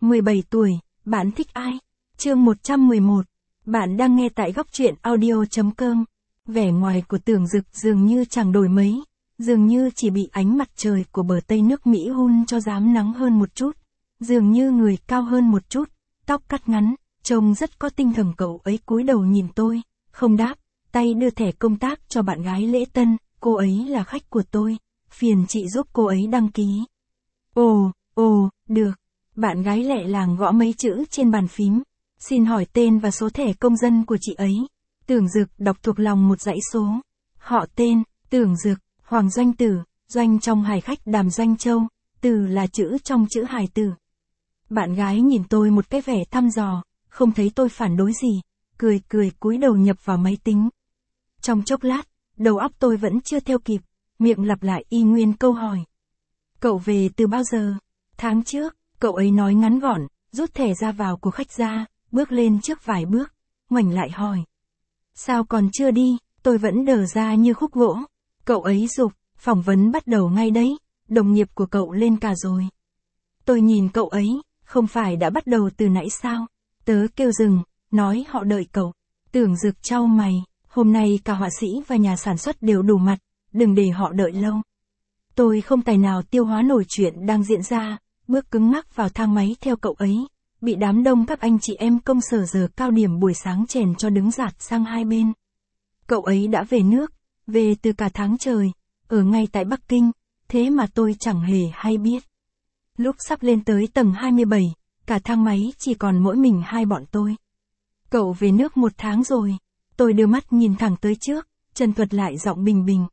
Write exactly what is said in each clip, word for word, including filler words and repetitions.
mười bảy tuổi, bạn thích ai? Chương một trăm mười một. Bạn đang nghe tại góc truyện audio chấm com. Vẻ ngoài của Tưởng Dực dường như chẳng đổi mấy, dường như chỉ bị ánh mặt trời của bờ Tây nước Mỹ hun cho rám nắng hơn một chút, dường như người cao hơn một chút, tóc cắt ngắn, trông rất có tinh thần. Cậu ấy cúi đầu nhìn tôi, không đáp, tay đưa thẻ công tác cho bạn gái lễ tân, cô ấy là khách của tôi, phiền chị giúp cô ấy đăng ký. Ồ, ồ, được. Bạn gái lẹ làng gõ mấy chữ trên bàn phím. Xin hỏi tên và số thẻ công dân của chị ấy. Tưởng Dực đọc thuộc lòng một dãy số. Họ tên, Tưởng Dực, Hoàng Doanh Tử, Doanh trong Hải Khách Đàm Doanh Châu, Tử là chữ trong chữ Hải Tử. Bạn gái nhìn tôi một cái vẻ thăm dò, không thấy tôi phản đối gì, cười cười cúi đầu nhập vào máy tính. Trong chốc lát, đầu óc tôi vẫn chưa theo kịp, miệng lặp lại y nguyên câu hỏi. Cậu về từ bao giờ? Tháng trước, cậu ấy nói ngắn gọn, rút thẻ ra vào của khách ra, bước lên trước vài bước, ngoảnh lại hỏi. Sao còn chưa đi? Tôi vẫn đờ ra như khúc gỗ. Cậu ấy giục, phỏng vấn bắt đầu ngay đấy, đồng nghiệp của cậu lên cả rồi. Tôi nhìn cậu ấy, không phải đã bắt đầu từ nãy sao? Tớ kêu dừng, nói họ đợi cậu. Tưởng Dực chau mày, hôm nay cả họa sĩ và nhà sản xuất đều đủ mặt, đừng để họ đợi lâu. Tôi không tài nào tiêu hóa nổi chuyện đang diễn ra, bước cứng ngắc vào thang máy theo cậu ấy, bị đám đông các anh chị em công sở giờ cao điểm buổi sáng chèn cho đứng dạt sang hai bên. Cậu ấy đã về nước, về từ cả tháng trời, ở ngay tại Bắc Kinh, thế mà tôi chẳng hề hay biết. Lúc sắp lên tới tầng hai mươi bảy, cả thang máy chỉ còn mỗi mình hai bọn tôi. Cậu về nước một tháng rồi, tôi đưa mắt nhìn thẳng tới trước, chân thuật lại giọng bình bình.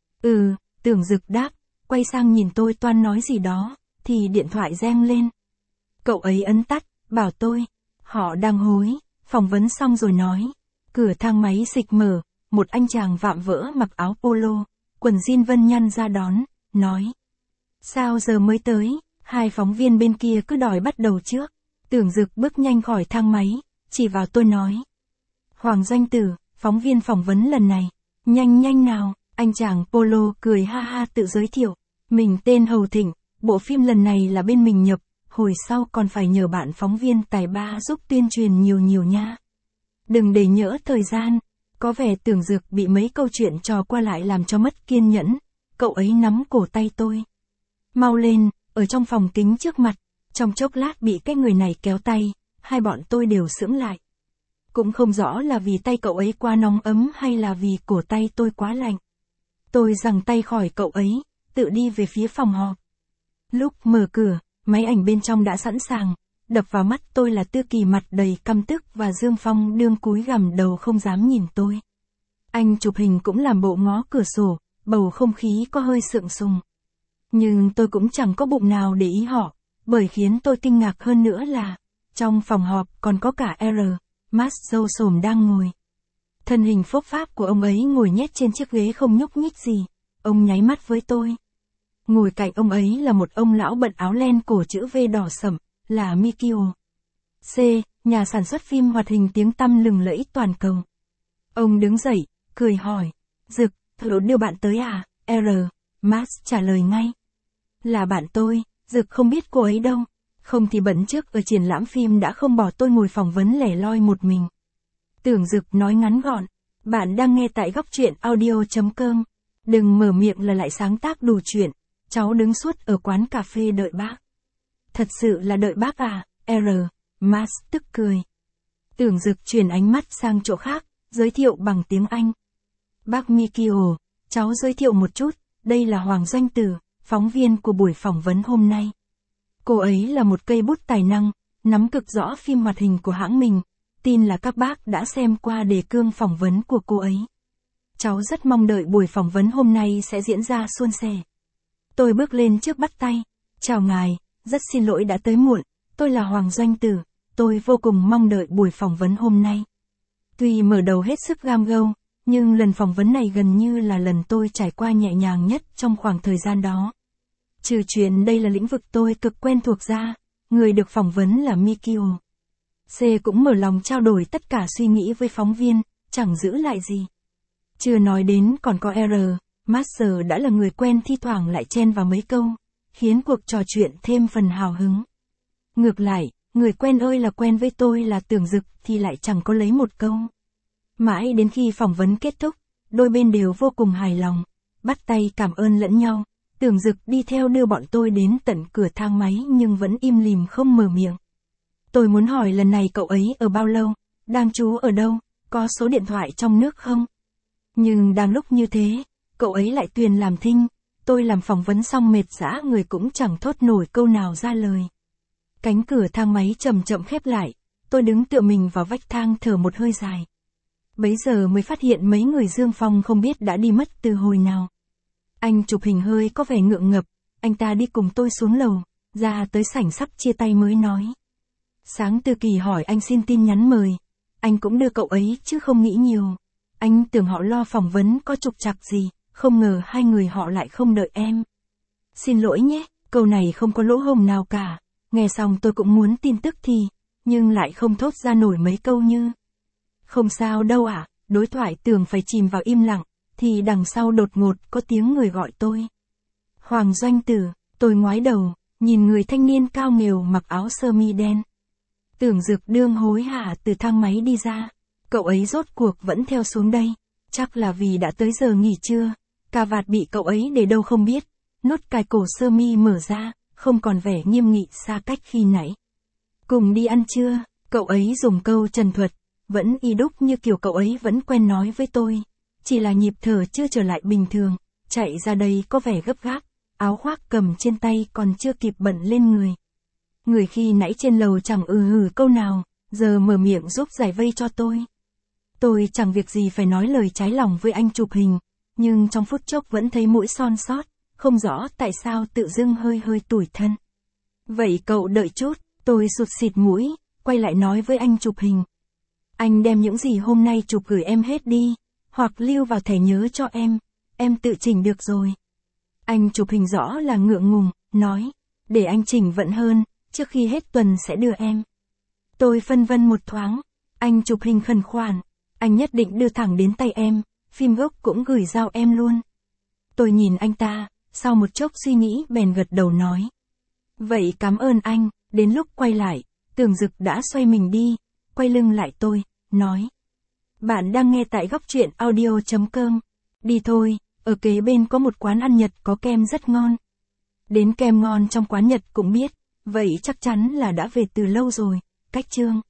Ừ, Tưởng Dực đáp, quay sang nhìn tôi toan nói gì đó, thì điện thoại reng lên. Cậu ấy ấn tắt, bảo tôi, họ đang hối, phỏng vấn xong rồi nói. Cửa thang máy xịch mở, một anh chàng vạm vỡ mặc áo polo, quần jean vân nhăn ra đón, nói. Sao giờ mới tới, hai phóng viên bên kia cứ đòi bắt đầu trước. Tưởng Dực bước nhanh khỏi thang máy, chỉ vào tôi nói. Hoàng Doanh Tử, phóng viên phỏng vấn lần này, nhanh nhanh nào, anh chàng polo cười ha ha tự giới thiệu. Mình tên Hầu Thịnh, bộ phim lần này là bên mình nhập, hồi sau còn phải nhờ bạn phóng viên tài ba giúp tuyên truyền nhiều nhiều nha. Đừng để nhỡ thời gian, có vẻ Tưởng Dực bị mấy câu chuyện trò qua lại làm cho mất kiên nhẫn, cậu ấy nắm cổ tay tôi. Mau lên, ở trong phòng kính trước mặt, trong chốc lát bị cái người này kéo tay, hai bọn tôi đều sững lại. Cũng không rõ là vì tay cậu ấy quá nóng ấm hay là vì cổ tay tôi quá lạnh. Tôi giằng tay khỏi cậu ấy, tự đi về phía phòng họp. Lúc mở cửa, máy ảnh bên trong đã sẵn sàng, đập vào mắt tôi là Tư Kỳ mặt đầy căm tức và Dương Phong đương cúi gằm đầu không dám nhìn tôi. Anh chụp hình cũng làm bộ ngó cửa sổ, bầu không khí có hơi sượng sùng. Nhưng tôi cũng chẳng có bụng nào để ý họ, bởi khiến tôi kinh ngạc hơn nữa là, trong phòng họp còn có cả R. Max râu xồm đang ngồi. Thân hình phốp pháp của ông ấy ngồi nhét trên chiếc ghế không nhúc nhích gì, ông nháy mắt với tôi. Ngồi cạnh ông ấy là một ông lão bận áo len cổ chữ V đỏ sẫm, là Mikio C, nhà sản xuất phim hoạt hình tiếng tăm lừng lẫy toàn cầu. Ông đứng dậy, cười hỏi, Dực, thử đưa bạn tới à? R. Max trả lời ngay. Là bạn tôi, Dực không biết cô ấy đâu, không thì bận trước ở triển lãm phim đã không bỏ tôi ngồi phỏng vấn lẻ loi một mình. Tưởng Dực nói ngắn gọn, bạn đang nghe tại góc truyện audio chấm com. Đừng mở miệng là lại sáng tác đủ chuyện, cháu đứng suốt ở quán cà phê đợi bác. Thật sự là đợi bác à? R. Max tức cười. Tưởng Dực chuyển ánh mắt sang chỗ khác, giới thiệu bằng tiếng Anh. Bác Mikio, cháu giới thiệu một chút, đây là Hoàng Doanh Tử, phóng viên của buổi phỏng vấn hôm nay. Cô ấy là một cây bút tài năng, nắm cực rõ phim hoạt hình của hãng mình, tin là các bác đã xem qua đề cương phỏng vấn của cô ấy. Cháu rất mong đợi buổi phỏng vấn hôm nay sẽ diễn ra suôn sẻ. Tôi bước lên trước bắt tay. Chào ngài, rất xin lỗi đã tới muộn, tôi là Hoàng Doanh Tử, tôi vô cùng mong đợi buổi phỏng vấn hôm nay. Tuy mở đầu hết sức gam gâu, nhưng lần phỏng vấn này gần như là lần tôi trải qua nhẹ nhàng nhất trong khoảng thời gian đó. Trừ chuyện đây là lĩnh vực tôi cực quen thuộc ra, người được phỏng vấn là Mikio C cũng mở lòng trao đổi tất cả suy nghĩ với phóng viên, chẳng giữ lại gì. Chưa nói đến còn có R. Master đã là người quen thi thoảng lại chen vào mấy câu, khiến cuộc trò chuyện thêm phần hào hứng. Ngược lại, người quen ơi là quen với tôi là Tưởng Dực thì lại chẳng có lấy một câu. Mãi đến khi phỏng vấn kết thúc, đôi bên đều vô cùng hài lòng, bắt tay cảm ơn lẫn nhau. Tưởng Dực đi theo đưa bọn tôi đến tận cửa thang máy nhưng vẫn im lìm không mở miệng. Tôi muốn hỏi lần này cậu ấy ở bao lâu, đang trú ở đâu, có số điện thoại trong nước không? Nhưng đang lúc như thế, cậu ấy lại tuyền làm thinh, tôi làm phỏng vấn xong mệt dã người cũng chẳng thốt nổi câu nào ra lời. Cánh cửa thang máy chậm chậm khép lại, tôi đứng tựa mình vào vách thang thở một hơi dài. Bấy giờ mới phát hiện mấy người Dương Phong không biết đã đi mất từ hồi nào. Anh chụp hình hơi có vẻ ngượng ngập, anh ta đi cùng tôi xuống lầu, ra tới sảnh sắp chia tay mới nói. Sáng Tư Kỳ hỏi anh xin tin nhắn mời, anh cũng đưa cậu ấy chứ không nghĩ nhiều. Anh tưởng họ lo phỏng vấn có trục trặc gì, không ngờ hai người họ lại không đợi em. Xin lỗi nhé, câu này không có lỗ hổng nào cả. Nghe xong tôi cũng muốn tin tức thì, nhưng lại không thốt ra nổi mấy câu như. Không sao đâu ạ, à, đối thoại tưởng phải chìm vào im lặng, thì đằng sau đột ngột có tiếng người gọi tôi. Hoàng Doanh Tử, tôi ngoái đầu, nhìn người thanh niên cao nghều mặc áo sơ mi đen. Tưởng Dực đương hối hả từ thang máy đi ra, cậu ấy rốt cuộc vẫn theo xuống đây, chắc là vì đã tới giờ nghỉ trưa, cà vạt bị cậu ấy để đâu không biết, nốt cài cổ sơ mi mở ra, không còn vẻ nghiêm nghị xa cách khi nãy. Cùng đi ăn trưa, cậu ấy dùng câu trần thuật, vẫn y đúc như kiểu cậu ấy vẫn quen nói với tôi, chỉ là nhịp thở chưa trở lại bình thường, chạy ra đây có vẻ gấp gáp, áo khoác cầm trên tay còn chưa kịp bận lên người. Người khi nãy trên lầu chẳng ừ hừ câu nào, giờ mở miệng giúp giải vây cho tôi. Tôi chẳng việc gì phải nói lời trái lòng với anh chụp hình, nhưng trong phút chốc vẫn thấy mũi son sót, không rõ tại sao tự dưng hơi hơi tủi thân. Vậy cậu đợi chút, tôi sụt xịt mũi, quay lại nói với anh chụp hình. Anh đem những gì hôm nay chụp gửi em hết đi, hoặc lưu vào thẻ nhớ cho em, em tự chỉnh được rồi. Anh chụp hình rõ là ngượng ngùng, nói, để anh chỉnh vận hơn, trước khi hết tuần sẽ đưa em. Tôi phân vân một thoáng, anh chụp hình khẩn khoản, anh nhất định đưa thẳng đến tay em, phim gốc cũng gửi giao em luôn. Tôi nhìn anh ta, sau một chốc suy nghĩ bèn gật đầu nói. Vậy cảm ơn anh, đến lúc quay lại, Tưởng Dực đã xoay mình đi, quay lưng lại tôi, nói. Bạn đang nghe tại góc truyện audio chấm com. Đi thôi, ở kế bên có một quán ăn Nhật có kem rất ngon. Đến kem ngon trong quán Nhật cũng biết, vậy chắc chắn là đã về từ lâu rồi, cách chương.